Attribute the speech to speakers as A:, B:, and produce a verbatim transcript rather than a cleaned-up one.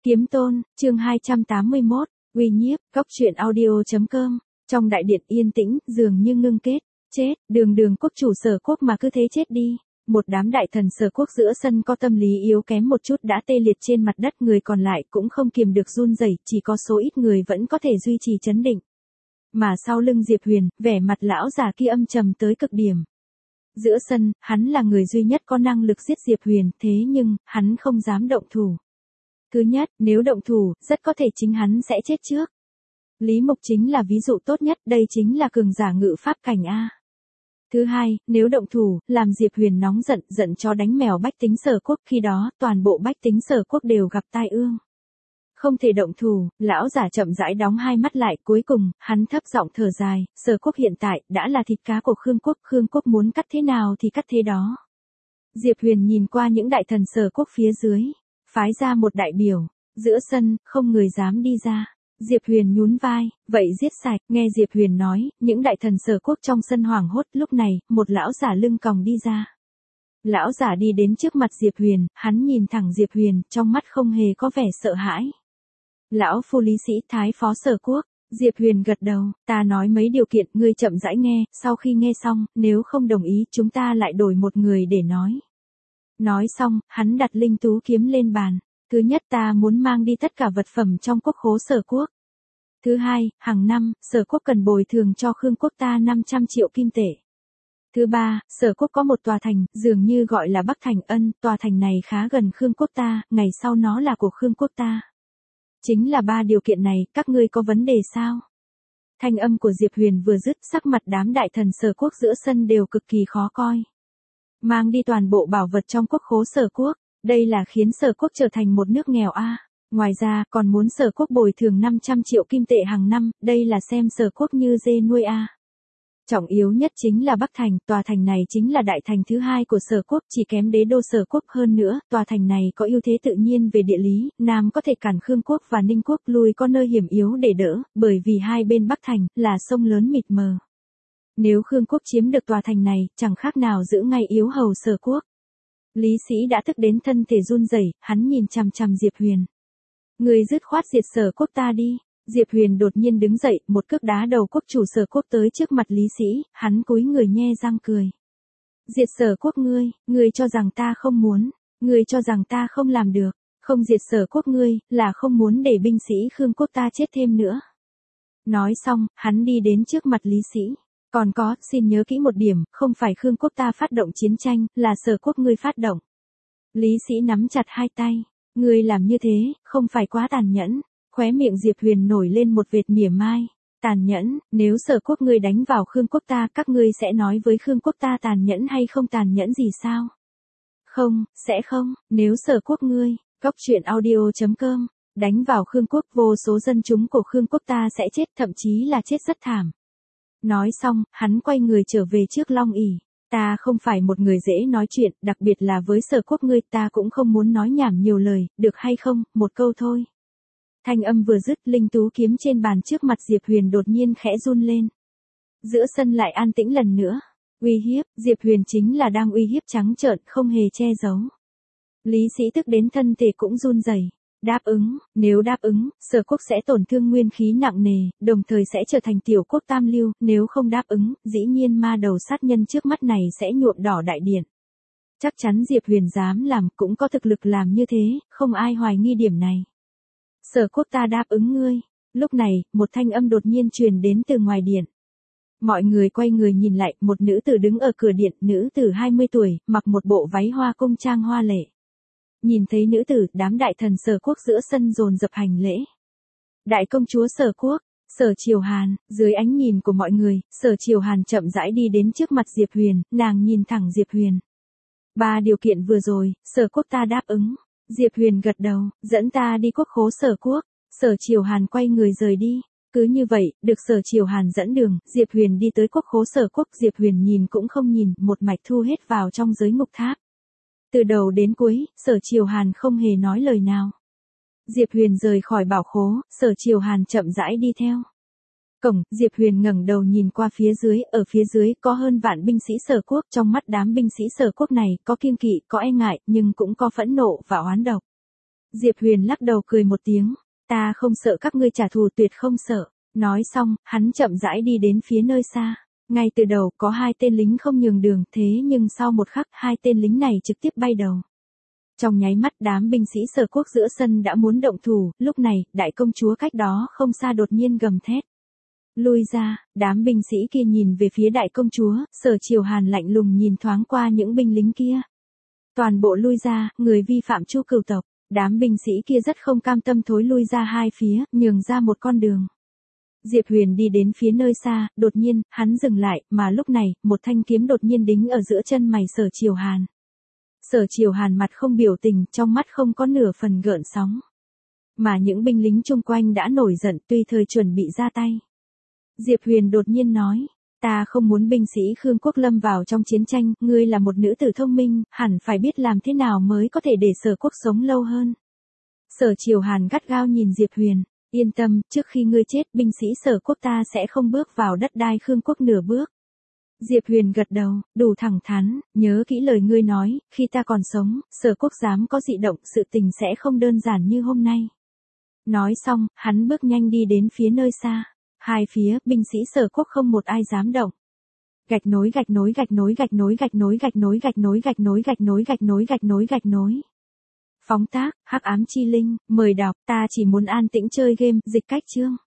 A: Kiếm Tôn, chương hai trăm tám mươi mốt, uy nhiếp, góc truyện audio chấm com. Trong đại điện yên tĩnh, dường như ngưng kết, chết, đường đường quốc chủ Sở Quốc mà cứ thế chết đi. Một đám đại thần Sở Quốc giữa sân có tâm lý yếu kém một chút đã tê liệt trên mặt đất, người còn lại cũng không kiềm được run rẩy, chỉ có số ít người vẫn có thể duy trì trấn định. Mà sau lưng Diệp Huyền, vẻ mặt lão già kia âm trầm tới cực điểm. Giữa sân, hắn là người duy nhất có năng lực giết Diệp Huyền, thế nhưng, hắn không dám động thủ. Thứ nhất, nếu động thủ, rất có thể chính hắn sẽ chết trước. Lý Mục chính là ví dụ tốt nhất, đây chính là cường giả ngự pháp cảnh A. Thứ hai, nếu động thủ, làm Diệp Huyền nóng giận, giận cho đánh mèo bách tính Sở Quốc, khi đó, toàn bộ bách tính Sở Quốc đều gặp tai ương. Không thể động thủ, lão giả chậm rãi đóng hai mắt lại, cuối cùng, hắn thấp giọng thở dài, Sở Quốc hiện tại, đã là thịt cá của Khương Quốc, Khương Quốc muốn cắt thế nào thì cắt thế đó. Diệp Huyền nhìn qua những đại thần Sở Quốc phía dưới, phái ra một đại biểu, giữa sân, không người dám đi ra. Diệp Huyền nhún vai, vậy giết sạch, nghe Diệp Huyền nói, những đại thần Sở Quốc trong sân hoảng hốt, lúc này, một lão giả lưng còng đi ra. Lão giả đi đến trước mặt Diệp Huyền, hắn nhìn thẳng Diệp Huyền, trong mắt không hề có vẻ sợ hãi. Lão phu Lý Sĩ Thái phó Sở Quốc, Diệp Huyền gật đầu, ta nói mấy điều kiện, ngươi chậm rãi nghe, sau khi nghe xong, nếu không đồng ý, chúng ta lại đổi một người để nói. Nói xong, hắn đặt linh tú kiếm lên bàn. Thứ nhất, ta muốn mang đi tất cả vật phẩm trong quốc khố Sở Quốc. Thứ hai, hàng năm, Sở Quốc cần bồi thường cho Khương Quốc ta năm trăm triệu kim tệ. Thứ ba, Sở Quốc có một tòa thành, dường như gọi là Bắc Thành Ân, tòa thành này khá gần Khương Quốc ta, ngày sau nó là của Khương Quốc ta. Chính là ba điều kiện này, các ngươi có vấn đề sao? Thanh âm của Diệp Huyền vừa dứt, sắc mặt đám đại thần Sở Quốc giữa sân đều cực kỳ khó coi. Mang đi toàn bộ bảo vật trong quốc khố Sở Quốc, đây là khiến Sở Quốc trở thành một nước nghèo a. Ngoài ra, còn muốn Sở Quốc bồi thường năm trăm triệu kim tệ hàng năm, đây là xem Sở Quốc như dê nuôi a. Trọng yếu nhất chính là Bắc Thành, tòa thành này chính là đại thành thứ hai của Sở Quốc, chỉ kém đế đô Sở Quốc hơn nữa, tòa thành này có ưu thế tự nhiên về địa lý, Nam có thể cản Khương Quốc và Ninh Quốc, lui có nơi hiểm yếu để đỡ, bởi vì hai bên Bắc Thành, là sông lớn mịt mờ. Nếu Khương Quốc chiếm được tòa thành này, chẳng khác nào giữ ngay yếu hầu Sở Quốc. Lý Sĩ đã tức đến thân thể run rẩy, hắn nhìn chằm chằm Diệp Huyền. Người dứt khoát diệt Sở Quốc ta đi. Diệp Huyền đột nhiên đứng dậy, một cước đá đầu quốc chủ Sở Quốc tới trước mặt Lý Sĩ, hắn cúi người nhe răng cười. Diệt Sở Quốc ngươi, ngươi cho rằng ta không muốn, ngươi cho rằng ta không làm được, không diệt Sở Quốc ngươi, là không muốn để binh sĩ Khương Quốc ta chết thêm nữa. Nói xong, hắn đi đến trước mặt Lý Sĩ. Còn có, xin nhớ kỹ một điểm, không phải Khương Quốc ta phát động chiến tranh, là Sở Quốc ngươi phát động. Lý Sĩ nắm chặt hai tay, ngươi làm như thế, không phải quá tàn nhẫn. Khóe miệng Diệp Huyền nổi lên một vệt mỉa mai. Tàn nhẫn, nếu Sở Quốc ngươi đánh vào Khương Quốc ta, các ngươi sẽ nói với Khương Quốc ta tàn nhẫn hay không tàn nhẫn gì sao? Không, sẽ không, nếu Sở Quốc ngươi, góc truyện audio chấm com, đánh vào Khương Quốc, vô số dân chúng của Khương Quốc ta sẽ chết, thậm chí là chết rất thảm. Nói xong, hắn quay người trở về trước Long ỷ. Ta không phải một người dễ nói chuyện, đặc biệt là với Sở Quốc ngươi, ta cũng không muốn nói nhảm nhiều lời, được hay không, một câu thôi. Thanh âm vừa dứt, linh tú kiếm trên bàn trước mặt Diệp Huyền đột nhiên khẽ run lên. Giữa sân lại an tĩnh lần nữa. Uy hiếp, Diệp Huyền chính là đang uy hiếp trắng trợn, không hề che giấu. Lý Sĩ tức đến thân thể cũng run rẩy. Đáp ứng, nếu đáp ứng, Sở Quốc sẽ tổn thương nguyên khí nặng nề, đồng thời sẽ trở thành tiểu quốc tam lưu, nếu không đáp ứng, dĩ nhiên ma đầu sát nhân trước mắt này sẽ nhuộm đỏ đại điện. Chắc chắn Diệp Huyền dám làm, cũng có thực lực làm như thế, không ai hoài nghi điểm này. Sở Quốc ta đáp ứng ngươi. Lúc này, một thanh âm đột nhiên truyền đến từ ngoài điện. Mọi người quay người nhìn lại, một nữ tử đứng ở cửa điện, nữ tử hai mươi tuổi, mặc một bộ váy hoa cung trang hoa lệ. Nhìn thấy nữ tử, đám đại thần Sở Quốc giữa sân dồn dập hành lễ. Đại công chúa Sở Quốc, Sở Triều Hàn, dưới ánh nhìn của mọi người, Sở Triều Hàn chậm rãi đi đến trước mặt Diệp Huyền, nàng nhìn thẳng Diệp Huyền. Ba điều kiện vừa rồi, Sở Quốc ta đáp ứng. Diệp Huyền gật đầu, dẫn ta đi quốc khố Sở Quốc. Sở Triều Hàn quay người rời đi. Cứ như vậy, được Sở Triều Hàn dẫn đường, Diệp Huyền đi tới quốc khố Sở Quốc. Diệp Huyền nhìn cũng không nhìn, một mạch thu hết vào trong giới ngục tháp. Từ đầu đến cuối, Sở Triều Hàn không hề nói lời nào. Diệp Huyền rời khỏi bảo khố, Sở Triều Hàn chậm rãi đi theo. Cổng, Diệp Huyền ngẩng đầu nhìn qua phía dưới, ở phía dưới có hơn vạn binh sĩ Sở Quốc, trong mắt đám binh sĩ Sở Quốc này có kiêng kỵ, có e ngại, nhưng cũng có phẫn nộ và oán độc. Diệp Huyền lắc đầu cười một tiếng, ta không sợ các ngươi trả thù, tuyệt không sợ. Nói xong, hắn chậm rãi đi đến phía nơi xa. Ngay từ đầu có hai tên lính không nhường đường, thế nhưng sau một khắc hai tên lính này trực tiếp bay đầu. Trong nháy mắt đám binh sĩ Sở Quốc giữa sân đã muốn động thủ, lúc này, đại công chúa cách đó không xa đột nhiên gầm thét. Lui ra, đám binh sĩ kia nhìn về phía đại công chúa, Sở Triều Hàn lạnh lùng nhìn thoáng qua những binh lính kia. Toàn bộ lui ra, người vi phạm Chu Cửu tộc, đám binh sĩ kia rất không cam tâm thối lui ra hai phía, nhường ra một con đường. Diệp Huyền đi đến phía nơi xa, đột nhiên, hắn dừng lại, mà lúc này, một thanh kiếm đột nhiên đính ở giữa chân mày Sở Triều Hàn. Sở Triều Hàn mặt không biểu tình, trong mắt không có nửa phần gợn sóng. Mà những binh lính chung quanh đã nổi giận, tùy thời chuẩn bị ra tay. Diệp Huyền đột nhiên nói, ta không muốn binh sĩ Khương Quốc lâm vào trong chiến tranh, ngươi là một nữ tử thông minh, hẳn phải biết làm thế nào mới có thể để Sở Quốc sống lâu hơn. Sở Triều Hàn gắt gao nhìn Diệp Huyền, yên tâm, trước khi ngươi chết, binh sĩ Sở Quốc ta sẽ không bước vào đất đai Khương Quốc nửa bước. Diệp Huyền gật đầu, đủ thẳng thắn, nhớ kỹ lời ngươi nói, khi ta còn sống, Sở Quốc dám có dị động, sự tình sẽ không đơn giản như hôm nay. Nói xong, hắn bước nhanh đi đến phía nơi xa. Hai phía, binh sĩ Sở Quốc không một ai dám động. Gạch nối gạch nối gạch nối gạch nối gạch nối gạch nối gạch nối gạch nối gạch nối gạch nối gạch nối gạch nối. Phóng tác, Hắc Ám Chi Linh, mời đọc, ta chỉ muốn an tĩnh chơi game, dịch cách chương.